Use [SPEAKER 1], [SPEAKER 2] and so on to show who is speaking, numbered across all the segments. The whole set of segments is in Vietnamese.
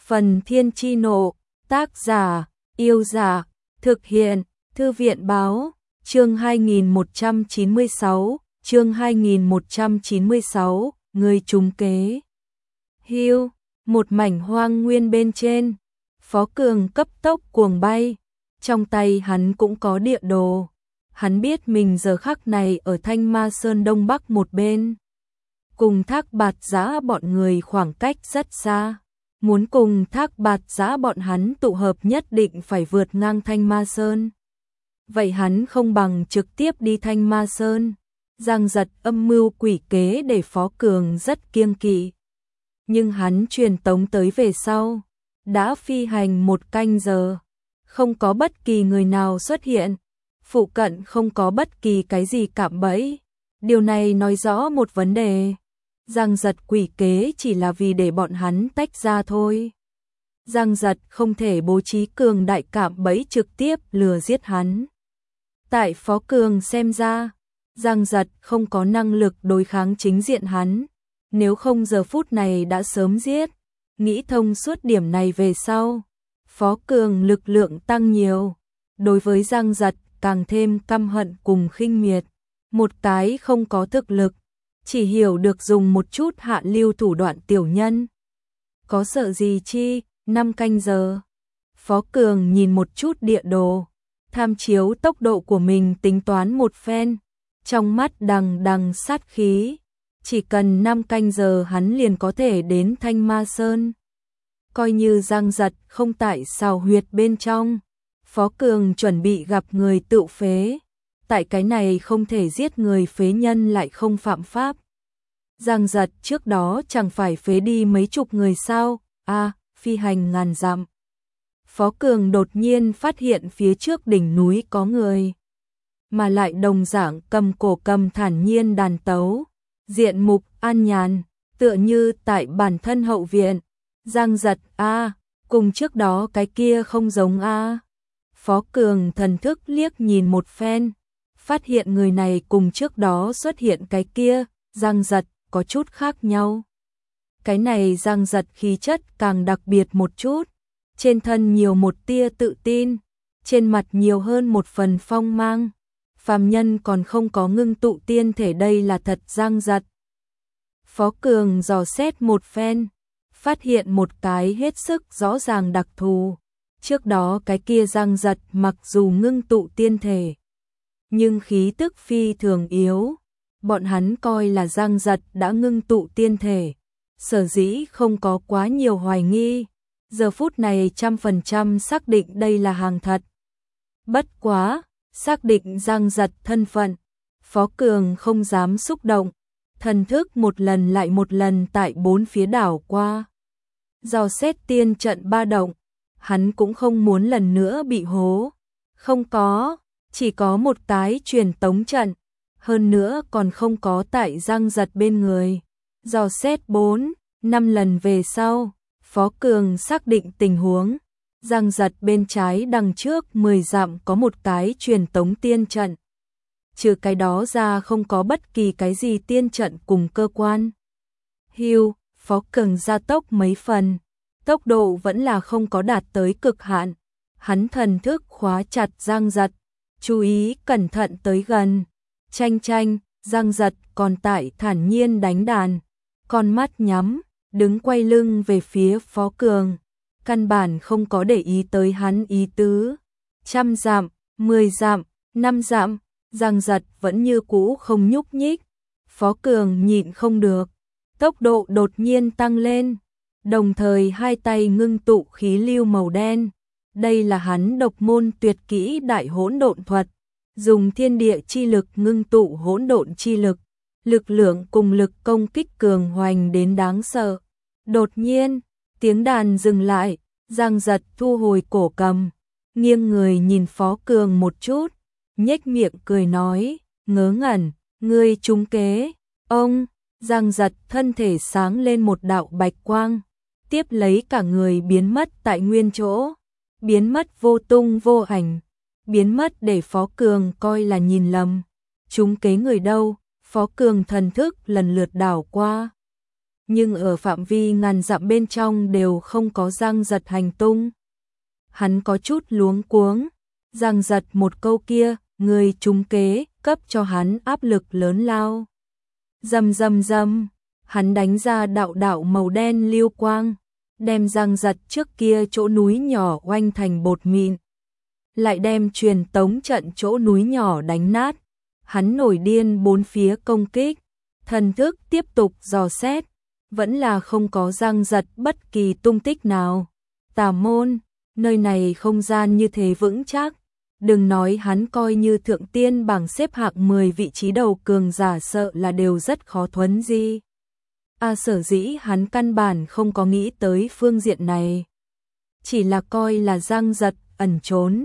[SPEAKER 1] Phần Thiên Chi Nộ, tác giả, Yêu Giả, thực hiện, Thư viện Báo, chương 2196, người trúng kế. Hưu, một mảnh hoang nguyên bên trên, Phó Cường cấp tốc cuồng bay, trong tay hắn cũng có địa đồ. Hắn biết mình giờ khắc này ở Thanh Ma Sơn Đông Bắc một bên. Cùng Thác Bạt Giã bọn người khoảng cách rất xa. Muốn cùng Thác Bạt Giã bọn hắn tụ hợp nhất định phải vượt ngang Thanh Ma Sơn. Vậy hắn không bằng trực tiếp đi Thanh Ma Sơn. Giang Giật âm mưu quỷ kế để Phó Cường rất kiêng kỵ. Nhưng hắn truyền tống tới về sau. Đã phi hành 1 canh giờ. Không có bất kỳ người nào xuất hiện. Phụ cận không có bất kỳ cái gì cạm bẫy. Điều này nói rõ một vấn đề. Giang Giật quỷ kế chỉ là vì để bọn hắn tách ra thôi. Giang Giật không thể bố trí cường đại cạm bẫy trực tiếp lừa giết hắn. Tại Phó Cường xem ra, Giang Giật không có năng lực đối kháng chính diện hắn. Nếu không giờ phút này đã sớm giết. Nghĩ thông suốt điểm này về sau. Phó Cường lực lượng tăng nhiều. Đối với Giang Giật càng thêm căm hận cùng khinh miệt. Một cái không có thực lực. Chỉ hiểu được dùng một chút hạ lưu thủ đoạn tiểu nhân. Có sợ gì chi, 5 canh giờ. Phó Cường nhìn một chút địa đồ. Tham chiếu tốc độ của mình tính toán một phen. Trong mắt đằng đằng sát khí. Chỉ cần 5 canh giờ hắn liền có thể đến Thanh Ma Sơn. Coi như Giang Giật không tại xào huyệt bên trong. Phó Cường chuẩn bị gặp người tự phế. Tại cái này không thể giết người phế nhân lại không phạm pháp. Giang Giật trước đó chẳng phải phế đi mấy chục người sao, phi hành ngàn dặm. Phó Cường đột nhiên phát hiện phía trước đỉnh núi có người. Mà lại đồng dạng cầm cổ cầm thản nhiên đàn tấu. Diện mục an nhàn, tựa như tại bản thân hậu viện. Giang Giật cùng trước đó cái kia không giống Phó Cường thần thức liếc nhìn một phen. Phát hiện người này cùng trước đó xuất hiện cái kia, Giang Giật, có chút khác nhau. Cái này Giang Giật khí chất càng đặc biệt một chút. Trên thân nhiều một tia tự tin. Trên mặt nhiều hơn một phần phong mang. Phàm nhân còn không có ngưng tụ tiên thể, đây là thật Giang Giật. Phó Cường dò xét một phen. Phát hiện một cái hết sức rõ ràng đặc thù. Trước đó cái kia Giang Giật mặc dù ngưng tụ tiên thể. Nhưng khí tức phi thường yếu. Bọn hắn coi là Giang Giật đã ngưng tụ tiên thể. Sở dĩ không có quá nhiều hoài nghi. Giờ phút này 100% xác định đây là hàng thật. Bất quá, xác định Giang Giật thân phận. Phó Cường không dám xúc động. Thần thức một lần lại một lần tại 4 phía đảo qua. Dò xét tiên trận ba động. Hắn cũng không muốn lần nữa bị hố. Không có. Chỉ có một cái truyền tống trận, hơn nữa còn không có tại Giang Giật bên người. Dò xét 4, 5 lần về sau, Phó Cường xác định tình huống. Giang Giật bên trái đằng trước 10 dặm có một cái truyền tống tiên trận. Trừ cái đó ra không có bất kỳ cái gì tiên trận cùng cơ quan. Hưu, Phó Cường gia tốc mấy phần. Tốc độ vẫn là không có đạt tới cực hạn. Hắn thần thức khóa chặt Giang Giật. Chú ý cẩn thận tới gần. Chanh, Giang Giật còn tại thản nhiên đánh đàn. Con mắt nhắm, đứng quay lưng về phía Phó Cường. Căn bản không có để ý tới hắn ý tứ. 100 dặm, 10 dặm, 5 dặm, Giang Giật vẫn như cũ không nhúc nhích. Phó Cường nhịn không được. Tốc độ đột nhiên tăng lên. Đồng thời hai tay ngưng tụ khí lưu màu đen. Đây là hắn độc môn tuyệt kỹ Đại Hỗn Độn Thuật, dùng thiên địa chi lực ngưng tụ hỗn độn chi lực, lực lượng cùng lực công kích cường hoành đến đáng sợ. Đột nhiên, tiếng đàn dừng lại, Giang Giật thu hồi cổ cầm, nghiêng người nhìn Phó Cường một chút, nhếch miệng cười nói, ngớ ngẩn, ngươi trúng kế. Ông, Giang Giật thân thể sáng lên một đạo bạch quang, tiếp lấy cả người biến mất tại nguyên chỗ. Biến mất vô tung vô ảnh, biến mất để Phó Cường coi là nhìn lầm. Trúng kế người đâu? Phó Cường thần thức lần lượt đảo qua. nhưng ở phạm vi ngàn dặm bên trong đều không có Giang Giật hành tung. Hắn có chút luống cuống, Giang Giật một câu kia, người trúng kế, cấp cho hắn áp lực lớn lao. Rầm rầm rầm, hắn đánh ra đạo đạo màu đen lưu quang, đem Giang Giật trước kia chỗ núi nhỏ oanh thành bột mịn, lại đem truyền tống trận chỗ núi nhỏ đánh nát. Hắn nổi điên bốn phía công kích, thần thức tiếp tục dò xét, vẫn là không có Giang Giật bất kỳ tung tích nào. Tà môn, nơi này không gian như thế vững chắc, đừng nói hắn coi như thượng tiên bảng xếp hạng 10 vị trí đầu cường giả sợ là đều rất khó thuấn di. Sở dĩ hắn căn bản không có nghĩ tới phương diện này, chỉ là coi là Giang Giật ẩn trốn.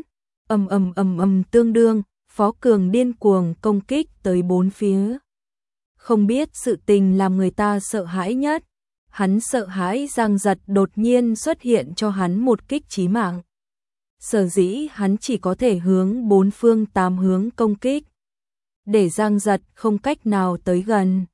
[SPEAKER 1] Tương đương, Phó Cường điên cuồng công kích tới bốn phía. Không biết sự tình làm người ta sợ hãi nhất, hắn sợ hãi Giang Giật đột nhiên xuất hiện cho hắn một kích chí mạng. Sở dĩ hắn chỉ có thể hướng bốn phương tám hướng công kích, để Giang Giật không cách nào tới gần.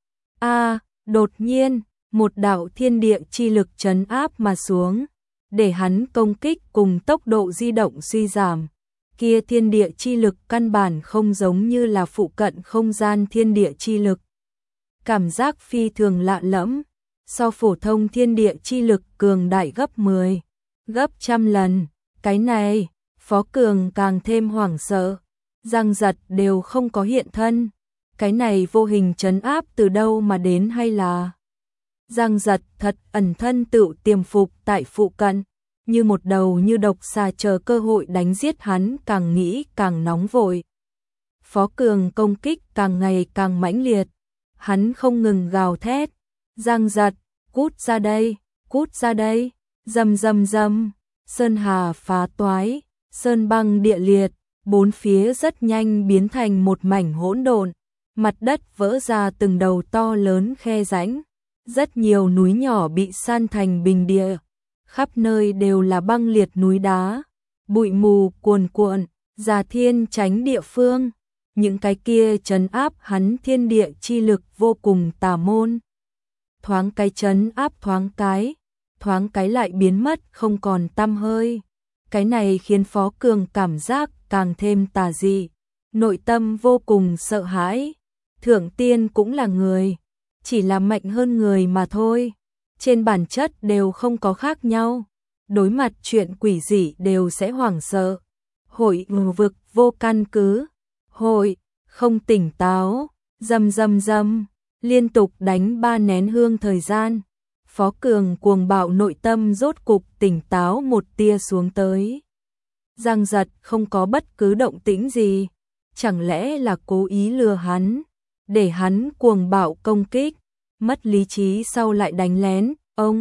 [SPEAKER 1] Đột nhiên, một đạo thiên địa chi lực trấn áp mà xuống, để hắn công kích cùng tốc độ di động suy giảm. Kia thiên địa chi lực căn bản không giống như là phụ cận không gian thiên địa chi lực. Cảm giác phi thường lạ lẫm, so phổ thông thiên địa chi lực cường đại gấp 10, gấp trăm lần. Cái này, Phó Cường càng thêm hoảng sợ. Giang Giật đều không có hiện thân, cái này vô hình trấn áp từ đâu mà đến, hay là Giang Giật thật ẩn thân tự tiềm phục tại phụ cận, như một đầu như độc xà chờ cơ hội đánh giết hắn. Càng nghĩ càng nóng vội. Phó Cường công kích càng ngày càng mãnh liệt, hắn không ngừng gào thét, Giang Giật, cút ra đây, cút ra đây. Rầm rầm rầm, sơn hà phá toái, sơn băng địa liệt, bốn phía rất nhanh biến thành một mảnh hỗn độn, mặt đất vỡ ra từng đầu to lớn khe rãnh, rất nhiều núi nhỏ bị san thành bình địa, khắp nơi đều là băng liệt núi đá, bụi mù cuồn cuộn, Già Thiên tránh địa phương, những cái kia trấn áp hắn thiên địa chi lực vô cùng tà môn. Thoáng cái trấn áp thoáng cái lại biến mất không còn tăm hơi. Cái này khiến Phó Cường cảm giác càng thêm tà dị, nội tâm vô cùng sợ hãi. Thượng tiên cũng là người, chỉ là mạnh hơn người mà thôi, trên bản chất đều không có khác nhau, đối mặt chuyện quỷ dị đều sẽ hoảng sợ. Hội vực vô căn cứ, hội không tỉnh táo, rầm rầm rầm, liên tục đánh 3 nén hương thời gian, Phó Cường cuồng bạo nội tâm rốt cục tỉnh táo một tia xuống tới. Giang Giật không có bất cứ động tĩnh gì, chẳng lẽ là cố ý lừa hắn, để hắn cuồng bạo công kích, mất lý trí sau lại đánh lén.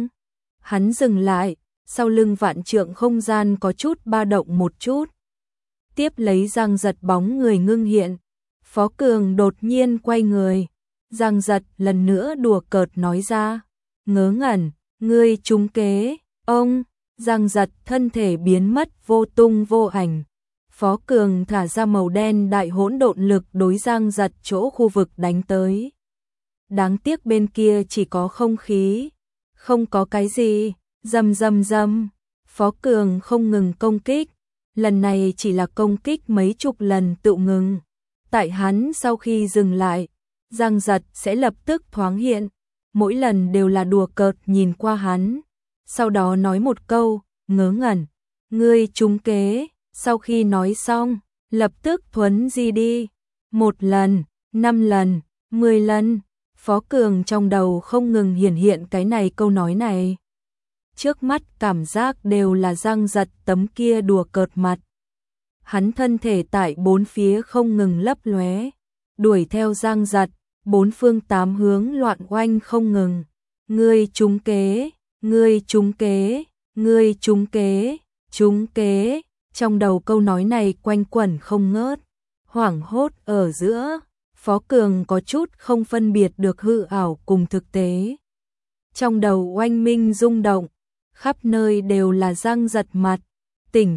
[SPEAKER 1] Hắn dừng lại, sau lưng vạn trượng không gian có chút ba động một chút. Tiếp lấy Giang Giật bóng người ngưng hiện, Phó Cường đột nhiên quay người, Giang Giật lần nữa đùa cợt nói ra, ngớ ngẩn, ngươi trúng kế. Giang Giật thân thể biến mất vô tung vô ảnh. Phó Cường thả ra màu đen đại hỗn độn lực đối Giang Giật chỗ khu vực đánh tới. Đáng tiếc bên kia chỉ có không khí, không có cái gì. Rầm rầm rầm, Phó Cường không ngừng công kích, lần này chỉ là công kích mấy chục lần tự ngừng. Tại hắn sau khi dừng lại, Giang Giật sẽ lập tức thoáng hiện, mỗi lần đều là đùa cợt nhìn qua hắn, sau đó nói một câu, ngớ ngẩn, ngươi trúng kế. Sau khi nói xong, lập tức thuấn di đi, 1 lần, 5 lần, 10 lần. Phó Cường trong đầu không ngừng hiển hiện cái này câu nói này. Trước mắt cảm giác đều là Giang Giật tấm kia đùa cợt mặt. Hắn thân thể tại bốn phía không ngừng lấp lóe, đuổi theo Giang Giật, bốn phương tám hướng loạn oanh không ngừng. Ngươi trúng kế, ngươi trúng kế, ngươi trúng kế, trúng kế. Trong đầu câu nói này quanh quẩn không ngớt, hoảng hốt ở giữa, Phó Cường có chút không phân biệt được hư ảo cùng thực tế. Trong đầu oanh minh rung động, khắp nơi đều là Giang Giật mặt, tỉnh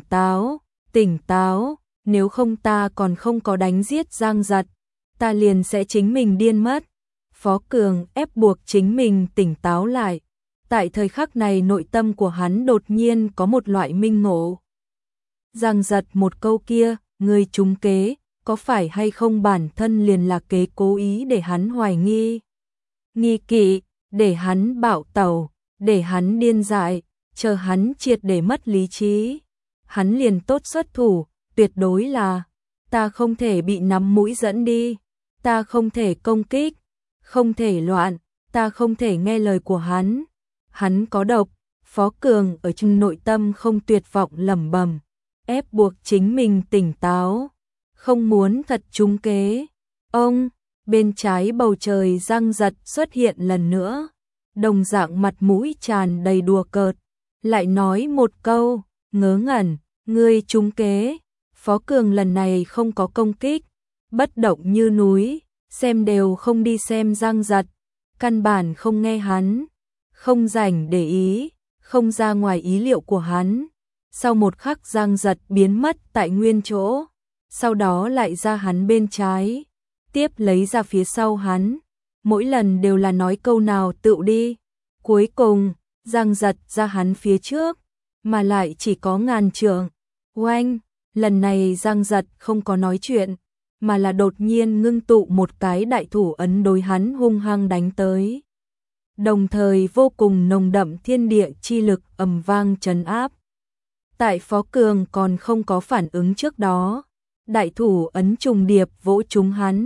[SPEAKER 1] táo, nếu không ta còn không có đánh giết Giang Giật, ta liền sẽ chính mình điên mất. Phó Cường ép buộc chính mình tỉnh táo lại. Tại thời khắc này nội tâm của hắn đột nhiên có một loại minh ngộ. Giang giật một câu kia, người trúng kế, có phải hay không bản thân liền là kế cố ý để hắn hoài nghi, nghi kỵ, để hắn bạo tẩu, để hắn điên dại, chờ hắn triệt để mất lý trí. Hắn liền tốt xuất thủ, tuyệt đối là, ta không thể bị nắm mũi dẫn đi, ta không thể công kích, không thể loạn, ta không thể nghe lời của hắn. Hắn có độc. Phó Cường ở trong nội tâm không tuyệt vọng lẩm bẩm, ép buộc chính mình tỉnh táo, không muốn thật trúng kế. Ông, bên trái bầu trời Giang Giật xuất hiện lần nữa, đồng dạng mặt mũi tràn đầy đùa cợt, lại nói một câu, ngớ ngẩn, ngươi trúng kế. Phó Cường lần này không có công kích, bất động như núi, xem đều không đi xem Giang Giật, căn bản không nghe hắn, không rảnh để ý, không ra ngoài ý liệu của hắn. Sau một khắc Giang Giật biến mất tại nguyên chỗ, sau đó lại ra hắn bên trái, tiếp lấy ra phía sau hắn, mỗi lần đều là nói câu nào tựu đi. Cuối cùng, Giang Giật ra hắn phía trước, mà lại chỉ có ngàn trượng. Oanh, lần này Giang Giật không có nói chuyện, mà là đột nhiên ngưng tụ một cái đại thủ ấn đối hắn hung hăng đánh tới. Đồng thời vô cùng nồng đậm thiên địa chi lực ầm vang trấn áp. Tại Phó Cường còn không có phản ứng trước đó, đại thủ ấn trùng điệp vỗ trúng hắn,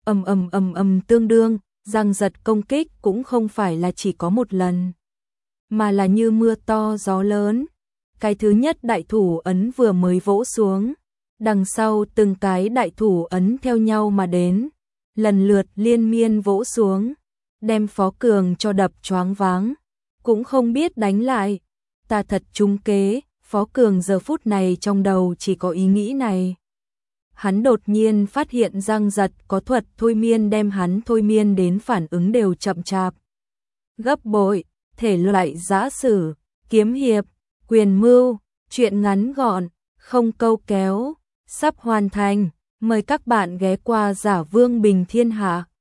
[SPEAKER 1] tương đương. Giang Giật công kích cũng không phải là chỉ có một lần, mà là như mưa to gió lớn. Cái thứ nhất đại thủ ấn vừa mới vỗ xuống, đằng sau từng cái đại thủ ấn theo nhau mà đến, lần lượt liên miên vỗ xuống, đem Phó Cường cho đập choáng váng, cũng không biết đánh lại. Ta thật trúng kế. Phó Cường giờ phút này trong đầu chỉ có ý nghĩ này. Hắn đột nhiên phát hiện Giang Giật có thuật thôi miên đem hắn thôi miên đến phản ứng đều chậm chạp. Gấp bội, thể loại giã sử, kiếm hiệp, quyền mưu, truyện ngắn gọn, không câu kéo, sắp hoàn thành. Mời các bạn ghé qua Giả Vương Bình Thiên Hạ.